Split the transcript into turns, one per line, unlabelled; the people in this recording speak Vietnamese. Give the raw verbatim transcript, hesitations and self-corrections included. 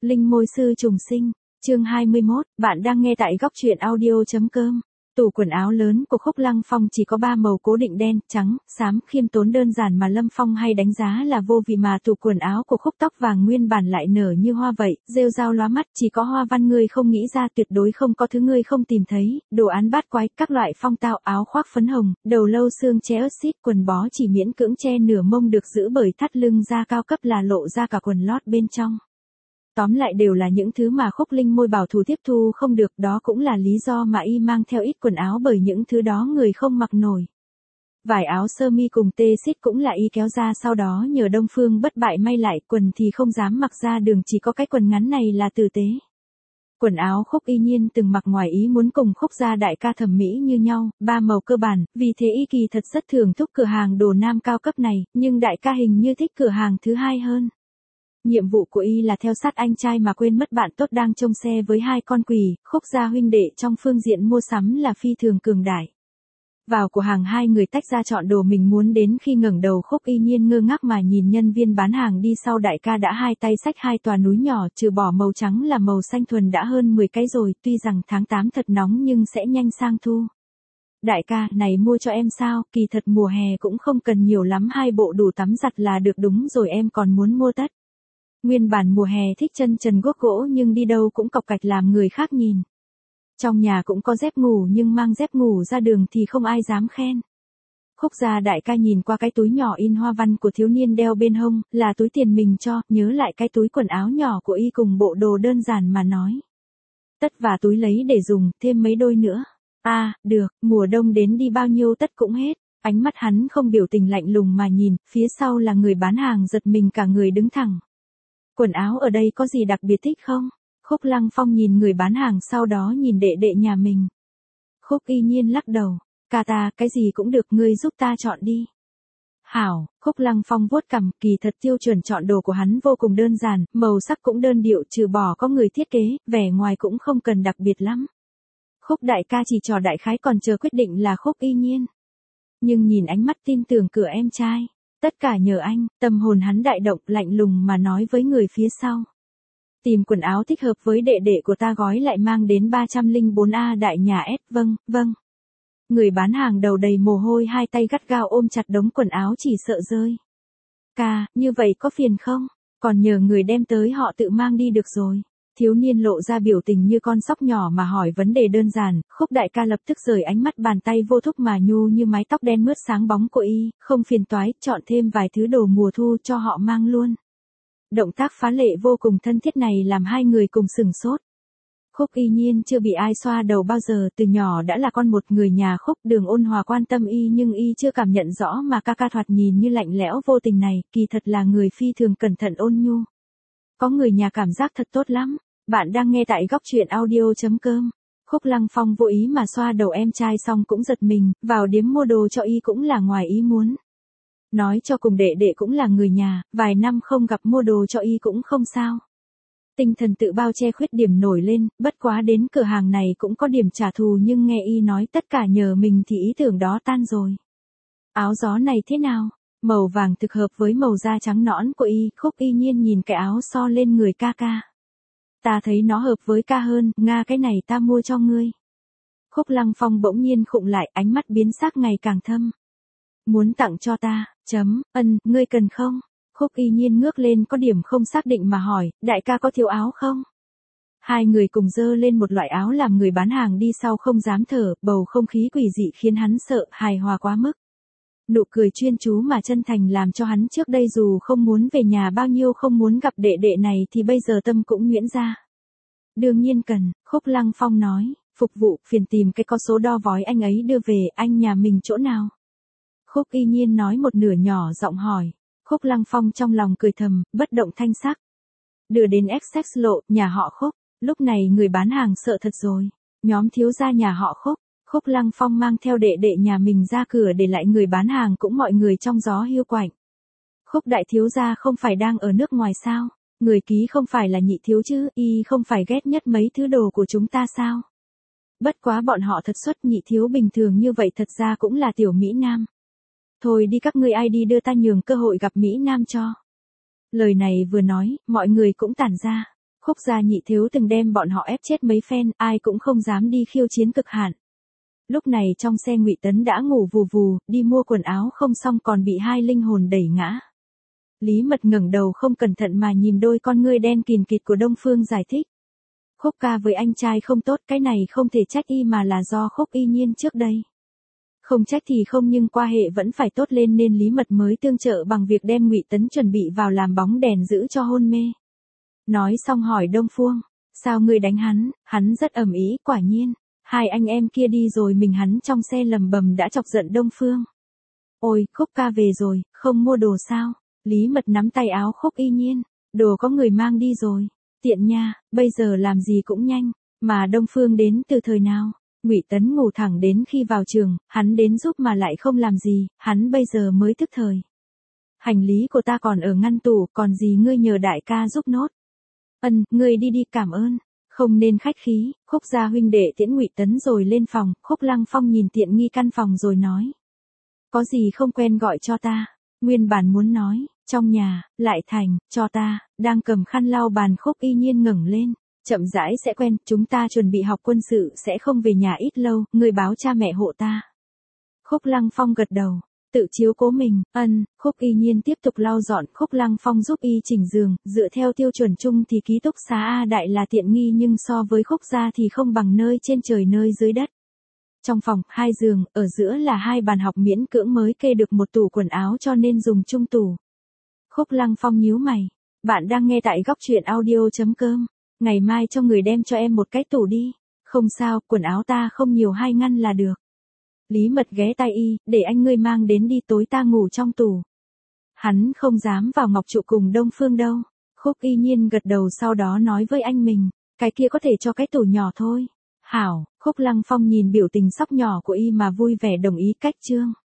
Linh môi sư trùng sinh, chương hai mươi mốt, bạn đang nghe tại góc truyện audio.com. Tủ quần áo lớn của Khúc Lăng Phong chỉ có ba màu cố định đen, trắng, xám, khiêm tốn đơn giản mà Lâm Phong hay đánh giá là vô vị, mà tủ quần áo của Khúc tóc vàng nguyên bản lại nở như hoa vậy, rêu rao lóa mắt, chỉ có hoa văn ngươi không nghĩ ra, tuyệt đối không có thứ ngươi không tìm thấy, đồ án bát quái, các loại phong tao, áo khoác phấn hồng, đầu lâu xương che ớt xít, quần bó chỉ miễn cưỡng che nửa mông được giữ bởi thắt lưng da cao cấp là lộ ra cả quần lót bên trong. Tóm lại đều là những thứ mà Khúc Linh môi bảo thủ tiếp thu không được, đó cũng là lý do mà y mang theo ít quần áo, bởi những thứ đó người không mặc nổi. Vải áo sơ mi cùng tê xít cũng là y kéo ra, sau đó nhờ Đông Phương bất bại may lại, quần thì không dám mặc ra đường, chỉ có cái quần ngắn này là tử tế. Quần áo Khúc y nhiên từng mặc ngoài ý muốn cùng Khúc gia đại ca thẩm mỹ như nhau, ba màu cơ bản, vì thế y kỳ thật rất thưởng thức cửa hàng đồ nam cao cấp này, nhưng đại ca hình như thích cửa hàng thứ hai hơn. Nhiệm vụ của y là theo sát anh trai mà quên mất bạn tốt đang trông xe với hai con quỷ. Khúc gia huynh đệ trong phương diện mua sắm là phi thường cường đại. Vào cửa hàng hai người tách ra chọn đồ mình muốn, đến khi ngẩng đầu Khúc y nhiên ngơ ngác mà nhìn nhân viên bán hàng đi sau, đại ca đã hai tay xách hai tòa núi nhỏ, trừ bỏ màu trắng là màu xanh thuần đã hơn mười cái rồi, tuy rằng tháng tám thật nóng nhưng sẽ nhanh sang thu. Đại ca, này mua cho em sao, kỳ thật mùa hè cũng không cần nhiều lắm, hai bộ đủ tắm giặt là được. Đúng rồi, em còn muốn mua tất. Nguyên bản mùa hè thích chân trần guốc gỗ nhưng đi đâu cũng cọc cạch làm người khác nhìn. Trong nhà cũng có dép ngủ nhưng mang dép ngủ ra đường thì không ai dám khen. Khúc gia đại ca nhìn qua cái túi nhỏ in hoa văn của thiếu niên đeo bên hông, là túi tiền mình cho, nhớ lại cái túi quần áo nhỏ của y cùng bộ đồ đơn giản mà nói. Tất và túi lấy để dùng, thêm mấy đôi nữa. À, được, mùa đông đến đi bao nhiêu tất cũng hết. Ánh mắt hắn không biểu tình, lạnh lùng mà nhìn, phía sau là người bán hàng giật mình cả người đứng thẳng. Quần áo ở đây có gì đặc biệt thích không? Khúc Lăng Phong nhìn người bán hàng, sau đó nhìn đệ đệ nhà mình. Khúc y nhiên lắc đầu, ca ta, cái gì cũng được, ngươi giúp ta chọn đi. Hảo, Khúc Lăng Phong vuốt cằm, kỳ thật tiêu chuẩn chọn đồ của hắn vô cùng đơn giản, màu sắc cũng đơn điệu, trừ bỏ có người thiết kế, vẻ ngoài cũng không cần đặc biệt lắm. Khúc đại ca chỉ trò đại khái còn chờ quyết định là Khúc y nhiên. Nhưng nhìn ánh mắt tin tưởng cửa em trai. Tất cả nhờ anh, tâm hồn hắn đại động, lạnh lùng mà nói với người phía sau. Tìm quần áo thích hợp với đệ đệ của ta gói lại mang đến ba trăm lẻ bốn A đại nhà S, vâng, vâng. Người bán hàng đầu đầy mồ hôi, hai tay gắt gao ôm chặt đống quần áo chỉ sợ rơi. Ca, như vậy có phiền không? Còn nhờ người đem tới họ tự mang đi được rồi. Thiếu niên lộ ra biểu tình như con sóc nhỏ mà hỏi vấn đề đơn giản. Khúc đại ca lập tức rời ánh mắt, bàn tay vô thúc mà nhu như mái tóc đen mướt sáng bóng của y, không phiền toái, chọn thêm vài thứ đồ mùa thu cho họ mang luôn. Động tác phá lệ vô cùng thân thiết này làm hai người cùng sửng sốt. Khúc y nhiên chưa bị ai xoa đầu bao giờ, từ nhỏ đã là con một người nhà Khúc. Đường ôn hòa quan tâm y nhưng y chưa cảm nhận rõ mà ca ca thoạt nhìn như lạnh lẽo vô tình này, kỳ thật là người phi thường cẩn thận ôn nhu. Có người nhà cảm giác thật tốt lắm. Bạn đang nghe tại góc truyện audio.com. Khúc Lăng Phong vô ý mà xoa đầu em trai xong cũng giật mình, vào điếm mua đồ cho y cũng là ngoài ý muốn. Nói cho cùng đệ đệ cũng là người nhà, vài năm không gặp mua đồ cho y cũng không sao. Tinh thần tự bao che khuyết điểm nổi lên, bất quá đến cửa hàng này cũng có điểm trả thù, nhưng nghe y nói tất cả nhờ mình thì ý tưởng đó tan rồi. Áo gió này thế nào? Màu vàng thực hợp với màu da trắng nõn của y. Khúc y nhiên nhìn cái áo so lên người ca ca. Ta thấy nó hợp với ca hơn, Nga cái này ta mua cho ngươi. Khúc Lăng Phong bỗng nhiên khựng lại, ánh mắt biến sắc ngày càng thâm. Muốn tặng cho ta, chấm, ân, ngươi cần không? Khúc y nhiên ngước lên có điểm không xác định mà hỏi, đại ca có thiếu áo không? Hai người cùng dơ lên một loại áo làm người bán hàng đi sau không dám thở, bầu không khí quỷ dị khiến hắn sợ, hài hòa quá mức. Nụ cười chuyên chú mà chân thành làm cho hắn trước đây dù không muốn về nhà bao nhiêu, không muốn gặp đệ đệ này thì bây giờ tâm cũng nhuyễn ra. Đương nhiên cần, Khúc Lăng Phong nói, phục vụ, phiền tìm cái có số đo vói anh ấy đưa về, anh nhà mình chỗ nào? Khúc y nhiên nói một nửa nhỏ giọng hỏi. Khúc Lăng Phong trong lòng cười thầm, bất động thanh sắc. Đưa đến Essex lộ, nhà họ Khúc. Lúc này người bán hàng sợ thật rồi. Nhóm thiếu gia nhà họ Khúc. Khúc Lăng Phong mang theo đệ đệ nhà mình ra cửa để lại người bán hàng cũng mọi người trong gió hiu quạnh. Khúc đại thiếu gia không phải đang ở nước ngoài sao? Người ký không phải là nhị thiếu chứ, y không phải ghét nhất mấy thứ đồ của chúng ta sao? Bất quá bọn họ thật xuất nhị thiếu bình thường như vậy thật ra cũng là tiểu Mỹ Nam. Thôi đi các ngươi, ai đi đưa ta nhường cơ hội gặp Mỹ Nam cho. Lời này vừa nói, mọi người cũng tản ra. Khúc gia nhị thiếu từng đem bọn họ ép chết mấy phen, ai cũng không dám đi khiêu chiến cực hạn. Lúc này trong xe Ngụy Tấn đã ngủ vù vù, đi mua quần áo không xong còn bị hai linh hồn đẩy ngã. Lý Mật ngẩng đầu không cẩn thận mà nhìn đôi con ngươi đen kìn kịt của Đông Phương giải thích. Khúc ca với anh trai không tốt, cái này không thể trách y mà là do Khúc Y Nhiên trước đây. Không trách thì không nhưng qua hệ vẫn phải tốt lên nên Lý Mật mới tương trợ bằng việc đem Ngụy Tấn chuẩn bị vào làm bóng đèn giữ cho hôn mê. Nói xong hỏi Đông Phương, sao ngươi đánh hắn, hắn rất ầm ĩ, quả nhiên. Hai anh em kia đi rồi mình hắn trong xe lầm bầm đã chọc giận Đông Phương. Ôi, Khúc ca về rồi, không mua đồ sao? Lý Mật nắm tay áo Khúc Y Nhiên, đồ có người mang đi rồi. Tiện nha, bây giờ làm gì cũng nhanh, mà Đông Phương đến từ thời nào? Ngụy Tấn ngủ thẳng đến khi vào trường, hắn đến giúp mà lại không làm gì, hắn bây giờ mới thức thời. Hành lý của ta còn ở ngăn tủ, còn gì ngươi nhờ đại ca giúp nốt. Ân, ngươi đi đi, cảm ơn. Không nên khách khí. Khúc gia huynh đệ tiễn Ngụy Tấn rồi lên phòng. Khúc Lăng Phong nhìn tiện nghi căn phòng rồi nói. Có gì không quen gọi cho ta. Nguyên bản muốn nói, trong nhà, lại thành, cho ta, đang cầm khăn lau bàn. Khúc Y Nhiên ngẩng lên. Chậm rãi sẽ quen, chúng ta chuẩn bị học quân sự sẽ không về nhà ít lâu, người báo cha mẹ hộ ta. Khúc Lăng Phong gật đầu. Tự chiếu cố mình, ân, Khúc Y Nhiên tiếp tục lau dọn. Khúc Lăng Phong giúp y chỉnh giường, dựa theo tiêu chuẩn chung thì ký túc xá A Đại là tiện nghi nhưng so với Khúc gia thì không bằng nơi trên trời nơi dưới đất. Trong phòng, hai giường, ở giữa là hai bàn học miễn cưỡng mới kê được một tủ quần áo cho nên dùng chung tủ. Khúc Lăng Phong nhíu mày, bạn đang nghe tại góc truyện audio chấm com, ngày mai cho người đem cho em một cái tủ đi. Không sao, quần áo ta không nhiều hai ngăn là được. Lý Mật ghé tay y, để anh ngươi mang đến đi, tối ta ngủ trong tủ. Hắn không dám vào ngọc trụ cùng Đông Phương đâu. Khúc Y Nhiên gật đầu sau đó nói với anh mình, cái kia có thể cho cái tủ nhỏ thôi. Hảo, Khúc Lăng Phong nhìn biểu tình sóc nhỏ của y mà vui vẻ đồng ý cách chương.